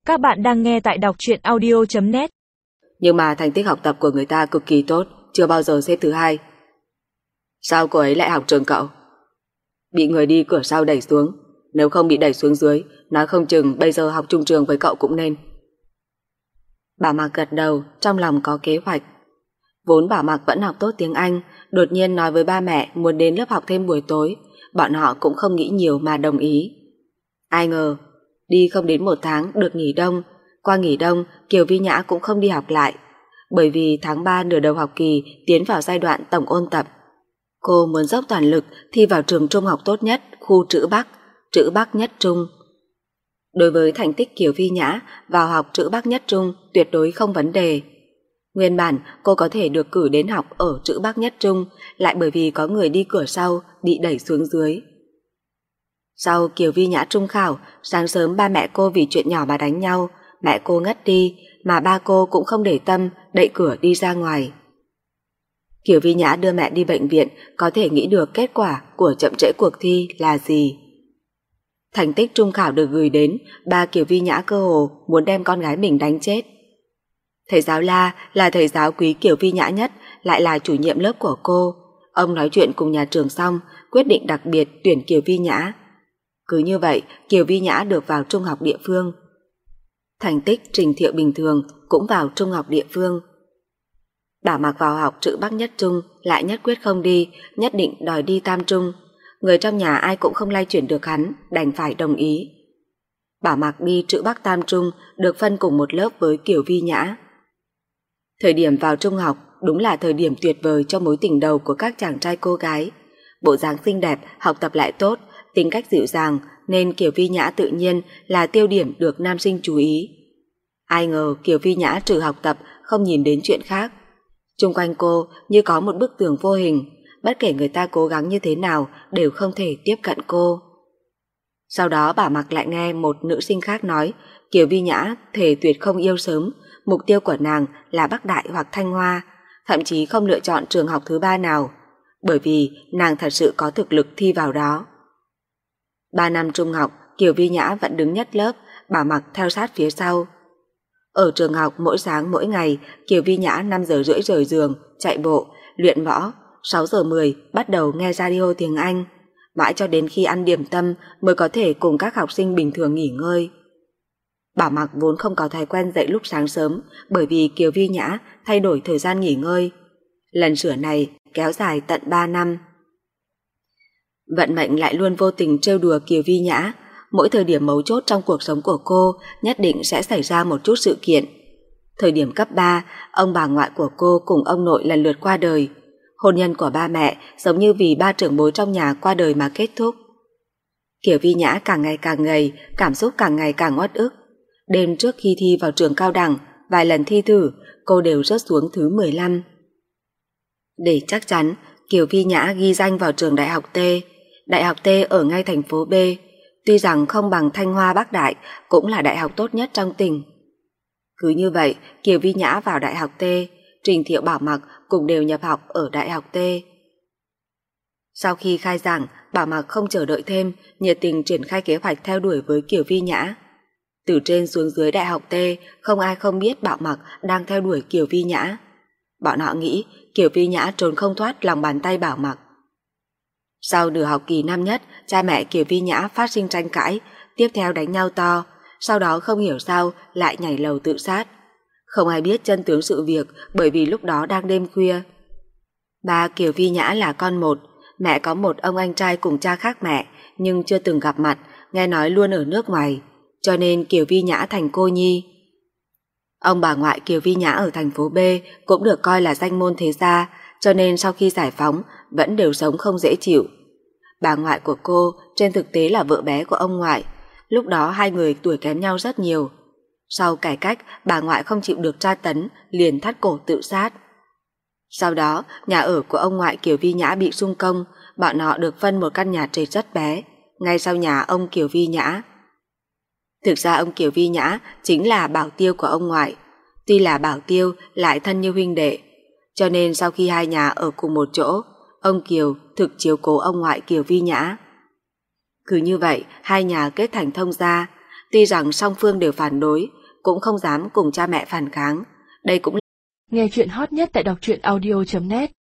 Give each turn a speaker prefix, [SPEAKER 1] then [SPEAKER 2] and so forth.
[SPEAKER 1] Các bạn đang nghe tại đọc truyện audio.net.
[SPEAKER 2] Nhưng mà thành tích học tập của người ta cực kỳ tốt, chưa bao giờ xếp thứ hai. Sao cô ấy lại học trường cậu? Bị người đi cửa sau đẩy xuống. Nếu không bị đẩy xuống dưới, nói không chừng bây giờ học chung trường với cậu cũng nên. Bảo Mạc gật đầu, trong lòng có kế hoạch. Vốn Bảo Mạc vẫn học tốt tiếng Anh, đột nhiên nói với ba mẹ muốn đến lớp học thêm buổi tối, bọn họ cũng không nghĩ nhiều mà đồng ý. Ai ngờ, đi không đến 1 tháng được nghỉ đông. Qua nghỉ đông, Kiều Vi Nhã cũng không đi học lại, bởi vì tháng 3 nửa đầu học kỳ tiến vào giai đoạn tổng ôn tập. Cô muốn dốc toàn lực thi vào trường trung học tốt nhất, khu Trữ Bắc Nhất Trung. Đối với thành tích Kiều Vi Nhã, vào học Trữ Bắc Nhất Trung tuyệt đối không vấn đề. Nguyên bản cô có thể được cử đến học ở Trữ Bắc Nhất Trung, lại bởi vì có người đi cửa sau bị đẩy xuống dưới. Sau Kiều Vi Nhã trung khảo, sáng sớm ba mẹ cô vì chuyện nhỏ mà đánh nhau, mẹ cô ngất đi, mà ba cô cũng không để tâm, đậy cửa đi ra ngoài. Kiều Vi Nhã đưa mẹ đi bệnh viện, có thể nghĩ được kết quả của chậm trễ cuộc thi là gì. Thành tích trung khảo được gửi đến, ba Kiều Vi Nhã cơ hồ muốn đem con gái mình đánh chết. Thầy giáo La là thầy giáo quý Kiều Vi Nhã nhất, lại là chủ nhiệm lớp của cô. Ông nói chuyện cùng nhà trường xong, quyết định đặc biệt tuyển Kiều Vi Nhã. Cứ như vậy, Kiều Vi Nhã được vào trung học địa phương. Thành tích Trình Thiệu bình thường cũng vào trung học địa phương. Bảo Mạc vào học Trữ Bắc Nhất Trung lại nhất quyết không đi, nhất định đòi đi Tam Trung. Người trong nhà ai cũng không lay chuyển được hắn, đành phải đồng ý. Bảo Mạc đi Trữ Bắc Tam Trung được phân cùng một lớp với Kiều Vi Nhã. Thời điểm vào trung học đúng là thời điểm tuyệt vời cho mối tình đầu của các chàng trai cô gái. Bộ dáng xinh đẹp, học tập lại tốt, tính cách dịu dàng nên Kiều Vi Nhã tự nhiên là tiêu điểm được nam sinh chú ý. Ai ngờ Kiều Vi Nhã trừ học tập không nhìn đến chuyện khác. Xung quanh cô như có một bức tường vô hình, bất kể người ta cố gắng như thế nào đều không thể tiếp cận cô. Sau đó Bảo Mạc lại nghe một nữ sinh khác nói Kiều Vi Nhã thề tuyệt không yêu sớm, mục tiêu của nàng là Bắc Đại hoặc Thanh Hoa, thậm chí không lựa chọn trường học thứ 3 nào, bởi vì nàng thật sự có thực lực thi vào đó. 3 năm trung học, Kiều Vi Nhã vẫn đứng nhất lớp, Bảo Mạc theo sát phía sau. Ở trường học mỗi sáng mỗi ngày, Kiều Vi Nhã 5 giờ rưỡi rời giường, chạy bộ, luyện võ, 6 giờ 10 bắt đầu nghe radio tiếng Anh, mãi cho đến khi ăn điểm tâm mới có thể cùng các học sinh bình thường nghỉ ngơi. Bảo Mạc vốn không có thói quen dậy lúc sáng sớm, bởi vì Kiều Vi Nhã thay đổi thời gian nghỉ ngơi. Lần sửa này kéo dài tận 3 năm. Vận mệnh lại luôn vô tình trêu đùa Kiều Vi Nhã. Mỗi thời điểm mấu chốt trong cuộc sống của cô nhất định sẽ xảy ra một chút sự kiện. Thời điểm cấp 3, ông bà ngoại của cô cùng ông nội lần lượt qua đời. Hôn nhân của ba mẹ giống như vì ba trưởng bối trong nhà qua đời mà kết thúc. Kiều Vi Nhã càng ngày càng gầy, cảm xúc càng ngày càng uất ức. Đêm trước khi thi vào trường cao đẳng, vài lần thi thử, cô đều rớt xuống thứ 15. Để chắc chắn, Kiều Vi Nhã ghi danh vào trường Đại học T. Đại học T ở ngay thành phố B, tuy rằng không bằng Thanh Hoa Bắc Đại, cũng là đại học tốt nhất trong tỉnh. Cứ như vậy, Kiều Vi Nhã vào Đại học T, Trình Thiệu Bảo Mạc cùng đều nhập học ở Đại học T. Sau khi khai giảng, Bảo Mạc không chờ đợi thêm, nhiệt tình triển khai kế hoạch theo đuổi với Kiều Vi Nhã. Từ trên xuống dưới Đại học T, không ai không biết Bảo Mạc đang theo đuổi Kiều Vi Nhã. Bọn họ nghĩ Kiều Vi Nhã trốn không thoát lòng bàn tay Bảo Mạc. Sau nửa học kỳ năm nhất, cha mẹ Kiều Vi Nhã phát sinh tranh cãi, tiếp theo đánh nhau to, sau đó không hiểu sao lại nhảy lầu tự sát. Không ai biết chân tướng sự việc bởi vì lúc đó đang đêm khuya. Ba Kiều Vi Nhã là con một, mẹ có một ông anh trai cùng cha khác mẹ nhưng chưa từng gặp mặt, nghe nói luôn ở nước ngoài, cho nên Kiều Vi Nhã thành cô nhi. Ông bà ngoại Kiều Vi Nhã ở thành phố B cũng được coi là danh môn thế gia, cho nên sau khi giải phóng vẫn đều sống không dễ chịu. Bà ngoại của cô trên thực tế là vợ bé của ông ngoại, lúc đó hai người tuổi kém nhau rất nhiều. Sau cải cách, bà ngoại không chịu được tra tấn, liền thắt cổ tự sát. Sau đó, nhà ở của ông ngoại Kiều Vi Nhã bị xung công, bọn họ được phân một căn nhà trệt rất bé, ngay sau nhà ông Kiều Vi Nhã. Thực ra ông Kiều Vi Nhã chính là bảo tiêu của ông ngoại, tuy là bảo tiêu lại thân như huynh đệ, cho nên sau khi hai nhà ở cùng một chỗ, ông Kiều thực chiếu cố ông ngoại Kiều Vi Nhã. Cứ như vậy, hai nhà kết thành thông gia, tuy rằng song phương đều phản đối, cũng không dám cùng cha mẹ phản kháng. Đây cũng
[SPEAKER 1] Nghe chuyện hot nhất tại đọc truyện audio.net